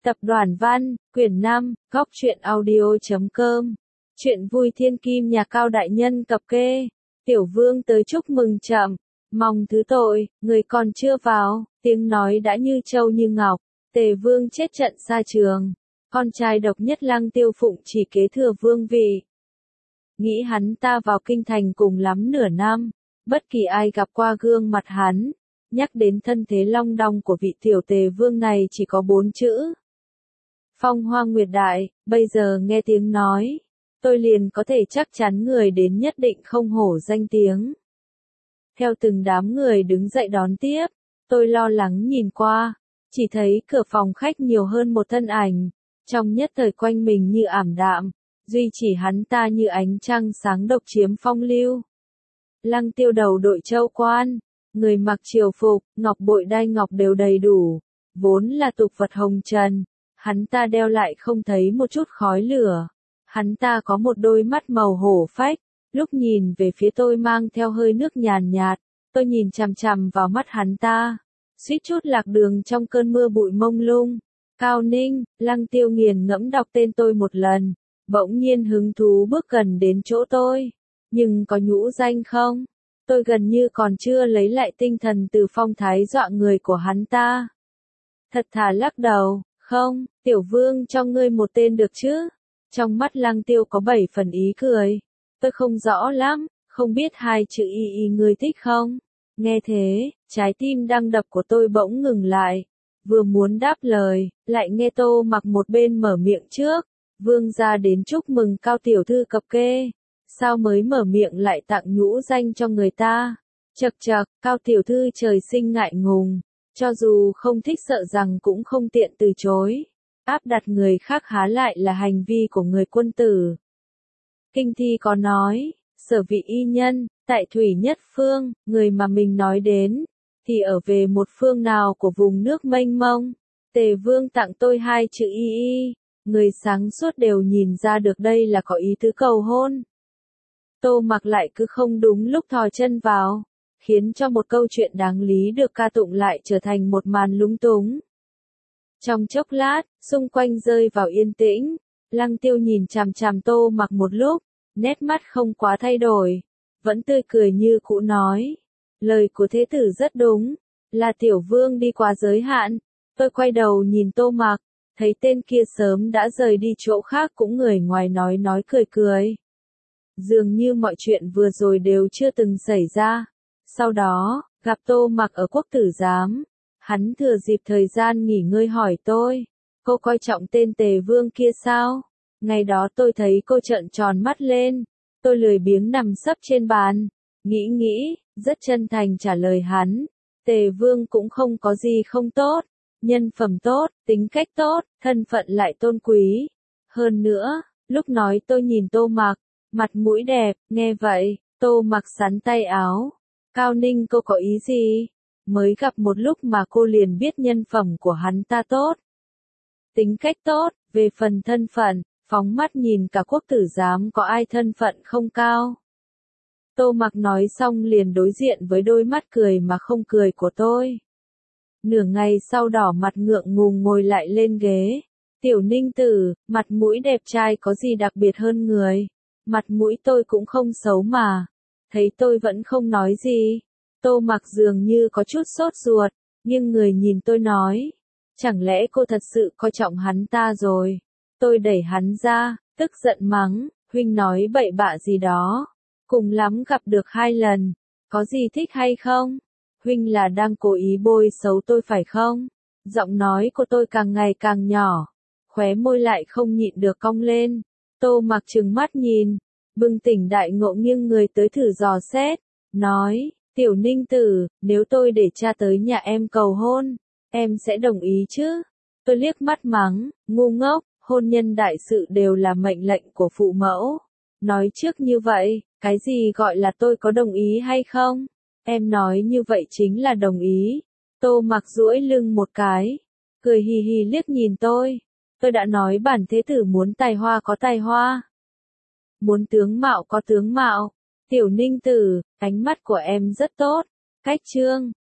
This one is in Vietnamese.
Tập đoàn Văn, quyển 5, góc truyện audio.com. Chuyện vui thiên kim nhà Cao đại nhân cập kê. Tiểu vương tới chúc mừng chậm, mong thứ tội, người còn chưa vào, tiếng nói đã như châu như ngọc. Tề vương chết trận xa trường, con trai độc nhất Lăng Tiêu Phụng chỉ kế thừa vương vị. Nghĩ hắn ta vào kinh thành cùng lắm nửa năm, bất kỳ ai gặp qua gương mặt hắn, nhắc đến thân thế long đong của vị tiểu Tề vương này chỉ có 4 chữ. Phong hoa nguyệt đại, bây giờ nghe tiếng nói, tôi liền có thể chắc chắn người đến nhất định không hổ danh tiếng. Theo từng đám người đứng dậy đón tiếp, tôi lo lắng nhìn qua, chỉ thấy cửa phòng khách nhiều hơn một thân ảnh, trong nhất thời quanh mình như ảm đạm, duy chỉ hắn ta như ánh trăng sáng độc chiếm phong lưu. Lăng Tiêu đầu đội châu quan, người mặc triều phục, ngọc bội đai ngọc đều đầy đủ, vốn là tục vật hồng trần. Hắn ta đeo lại không thấy một chút khói lửa. Hắn ta có một đôi mắt màu hổ phách, lúc nhìn về phía tôi mang theo hơi nước nhàn nhạt, tôi nhìn chằm chằm vào mắt hắn ta, suýt chút lạc đường trong cơn mưa bụi mông lung. Cao Ninh, Lăng Tiêu nghiền ngẫm đọc tên tôi một lần, bỗng nhiên hứng thú bước gần đến chỗ tôi. Nhưng có nhũ danh không? Tôi gần như còn chưa lấy lại tinh thần từ phong thái dọa người của hắn ta. Thật thà lắc đầu. Không, tiểu vương cho ngươi một tên được chứ? Trong mắt Lăng Tiêu có 7 phần ý cười. Tôi không rõ lắm, không biết 2 chữ y ngươi thích không? Nghe thế, trái tim đang đập của tôi bỗng ngừng lại. Vừa muốn đáp lời, lại nghe Tô Mặc một bên mở miệng trước. Vương gia đến chúc mừng Cao tiểu thư cập kê. Sao mới mở miệng lại tặng nhũ danh cho người ta? Chậc chậc, Cao tiểu thư trời sinh ngại ngùng. Cho dù không thích sợ rằng cũng không tiện từ chối. Áp đặt người khác há lại là hành vi của người quân tử. Kinh thi có nói, sở vị y nhân, tại thủy nhất phương, người mà mình nói đến, thì ở về một phương nào của vùng nước mênh mông. Tề vương tặng tôi 2 chữ y, người sáng suốt đều nhìn ra được đây là có ý tứ cầu hôn. Tô Mặc lại cứ không đúng lúc thò chân vào, khiến cho một câu chuyện đáng lý được ca tụng lại trở thành một màn lúng túng. Trong chốc lát, xung quanh rơi vào yên tĩnh, Lăng Tiêu nhìn chằm chằm Tô Mặc một lúc, nét mắt không quá thay đổi, vẫn tươi cười như cũ nói, lời của thế tử rất đúng, là tiểu vương đi quá giới hạn. Tôi quay đầu nhìn Tô Mặc, thấy tên kia sớm đã rời đi chỗ khác cũng người ngoài nói cười cười. Dường như mọi chuyện vừa rồi đều chưa từng xảy ra. Sau đó, gặp Tô Mặc ở quốc tử giám, hắn thừa dịp thời gian nghỉ ngơi hỏi tôi, cô coi trọng tên Tề vương kia sao? Ngày đó tôi thấy cô trợn tròn mắt lên, tôi lười biếng nằm sấp trên bàn, nghĩ, rất chân thành trả lời hắn, Tề vương cũng không có gì không tốt, nhân phẩm tốt, tính cách tốt, thân phận lại tôn quý. Hơn nữa, lúc nói tôi nhìn Tô Mặc, mặt mũi đẹp, nghe vậy, Tô Mặc sắn tay áo. Cao Ninh cô có ý gì? Mới gặp một lúc mà cô liền biết nhân phẩm của hắn ta tốt. Tính cách tốt, về phần thân phận, phóng mắt nhìn cả quốc tử giám có ai thân phận không cao. Tô Mặc nói xong liền đối diện với đôi mắt cười mà không cười của tôi. Nửa ngày sau đỏ mặt ngượng ngùng ngồi lại lên ghế. Tiểu Ninh tử, mặt mũi đẹp trai có gì đặc biệt hơn người? Mặt mũi tôi cũng không xấu mà. Thấy tôi vẫn không nói gì, Tô Mặc dường như có chút sốt ruột, nhưng người nhìn tôi nói, chẳng lẽ cô thật sự coi trọng hắn ta rồi? Tôi đẩy hắn ra, tức giận mắng, huynh nói bậy bạ gì đó, cùng lắm gặp được 2 lần, có gì thích hay không? Huynh là đang cố ý bôi xấu tôi phải không? Giọng nói của tôi càng ngày càng nhỏ, khóe môi lại không nhịn được cong lên. Tô Mặc trừng mắt nhìn, bừng tỉnh đại ngộ nghiêng người tới thử dò xét, nói, tiểu Ninh tử, nếu tôi để cha tới nhà em cầu hôn, em sẽ đồng ý chứ? Tôi liếc mắt mắng, ngu ngốc, hôn nhân đại sự đều là mệnh lệnh của phụ mẫu. Nói trước như vậy, cái gì gọi là tôi có đồng ý hay không? Em nói như vậy chính là đồng ý. Tô Mặc duỗi lưng một cái, cười hì hì liếc nhìn tôi. Tôi đã nói bản thế tử muốn tài hoa có tài hoa, muốn tướng mạo có tướng mạo. Tiểu Ninh tử, ánh mắt của em rất tốt, cách trương,